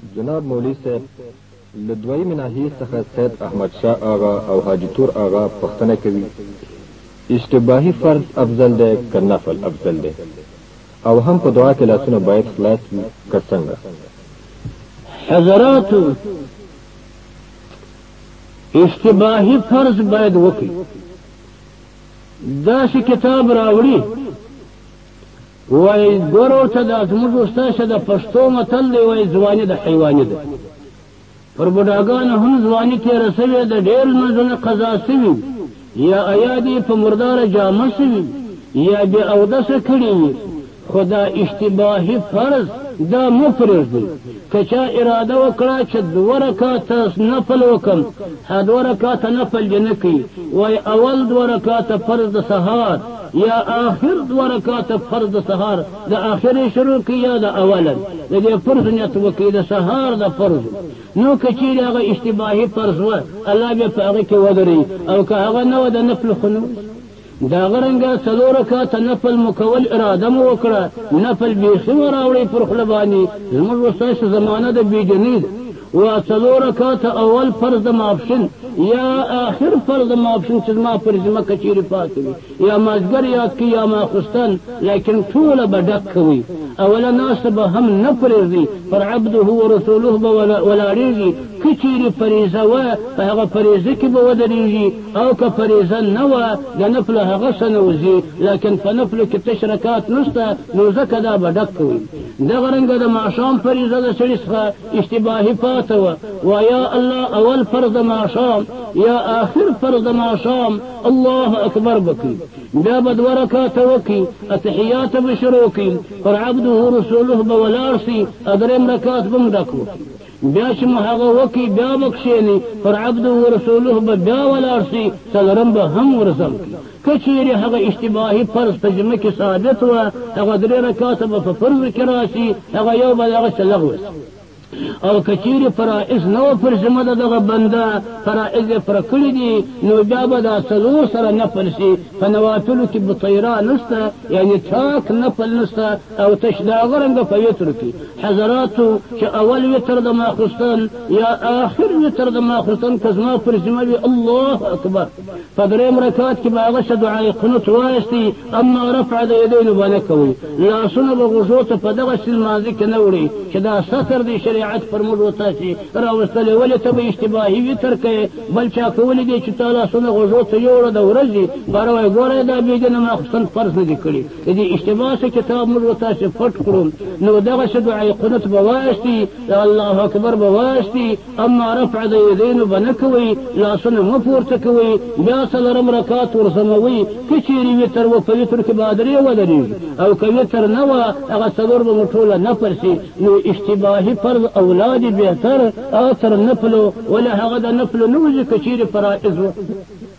جناب مولوی صاحب له دویمې ناحیې څخه سید احمد شاه آغا او حاجي تور آغا پوښتنه کوي اشتباهي فرض افضل دی که نفل افضل دی او هم په دعا کې لاسونه باید خلاص وي که څنګه؟ حضراتو اشتباهي فرض باید وکړي. داسې کتاب راوړي وای ګورو ته دا زموږ استاد د پښتو متل دی وای ځواني د حیواني ده. پر بوډاګانو هم ځواني تېره سوې ده، ډېر لمونځونه قضا سوي یا ایادې په مرداره جامه سوي یا بې اودسه کړي وي. خو دا اشتباهي فرض دا مه پرېږدئ. که چا اراده وکړه چې 2 رکعاته نفل وکړم، 2 رکعاته نفل دې نه کوي، وایي اول 2 رکعاته فرض د سهار یا آخر 2 رکعاته فرض د سهار، د آخر شروع کوي یا د اوله د دې فرض نیت وکړي د سهار د فرض. نو که چیرې هغه اشتباهي فرض وه الله بیا په هغه کې ودروي، او که هغه نه وه د نفل خو نه دا غرنګه 4 رکعاته نفل مکول اراده مو وکړه، نفل بیخي مو راوړئ پر خوله باندې. زموږ ستاسو زمانه د بېدینۍ ده. و 4 رکعاته اول فرض د ماپښین یا آخر فرض د ماپښین چې زما پر ځمکه چیرې پاتې وي یا مازدیګر یاد کړي یا ماخوستن، لیکن ټوله به ډک کوي. اوله ناسته به هم نه پرېږدي، پر عبده ورسوله به ولاړېږي. که چیرې فریضه وه په هغه فریضه کې به ودرېږي، او که فریضه نه وه د نفل هغه څه نه وځي، لیکن په نفلو کې تش رکعات نشته، نو ځکه دا به ډک کوي. دغه رنګه د ماښام فریضه د سړي څخه اشتباهي پاته وه، ویا الله اول فرض د ماښام یا آخر فرض د ماښام الله اکبر بکړي، بیا به 2 رکعاته وکړي، اتحیات به شروع کړي، پر عبده رسوله به ولاړ شي، 3 رکعات به هم ډک وکړي. بیا چې مو هغه وکړي بیا به کښېني، پر عبده ورسوله به بیا ولاړ شي، 4 به هم ورزم کړي. که چیرې هغه اشتباهي فرض په جمعه کې ثابت وه، هغه 3 رکعاته به په فرض کې راشي، هغه یو به د هغه څه لغوه. او که چیرې فرائض نه وه پر ذمه د دغه بنده، فرائض یې پوره کړي دي، نو بیا به دا 4 سره نفل شي. په نوافلو کې بطیره نشته، یعنی ټاک نفل نشته، او تش د هغه رنګه په وتر کې. حضراتو چې اول وتر د ماخوستن یا آخر وتر د ماخوستن که زما پر ذمه وي الله اکبر، په 3 رکعات کې به هغه څه دعای قنوت وایستي، اما رفع د یدینو به نه کوئ. لاسونه به غوږو ته په دغسې لمانځه کې نه وړئ چې دا ستر دی شریعت پر موږ وتاسي راوستلی. ولې ته به اشتباهي وتر کوې، بل چا کولی دی چې تا لاسونه غوږو ته یوړه د ورځې باره وایي ګوره دا بېدینه ماخوستن فرض نه دي کړي. د دې اشتباه څه کتاب موږ وتاسي پټ کړو، نو دغسې دعای قنوت به وایستي، الله اکبر به وایستي، اما رفع د یدینو به نه کوئ، لاسونه مه پورته کوئ، بیا 4 رکعات ورسموئ. که چیرې وتر وه په وتر کې به 3 ودرېږي، او که وتر نه وه هغه 4 به مو ټوله نفل شي. نو اشتباهي فرض اولاد بهتر او تر نفلو، ولا هغه د نفلو نه وځي که چیرې فرائض وه.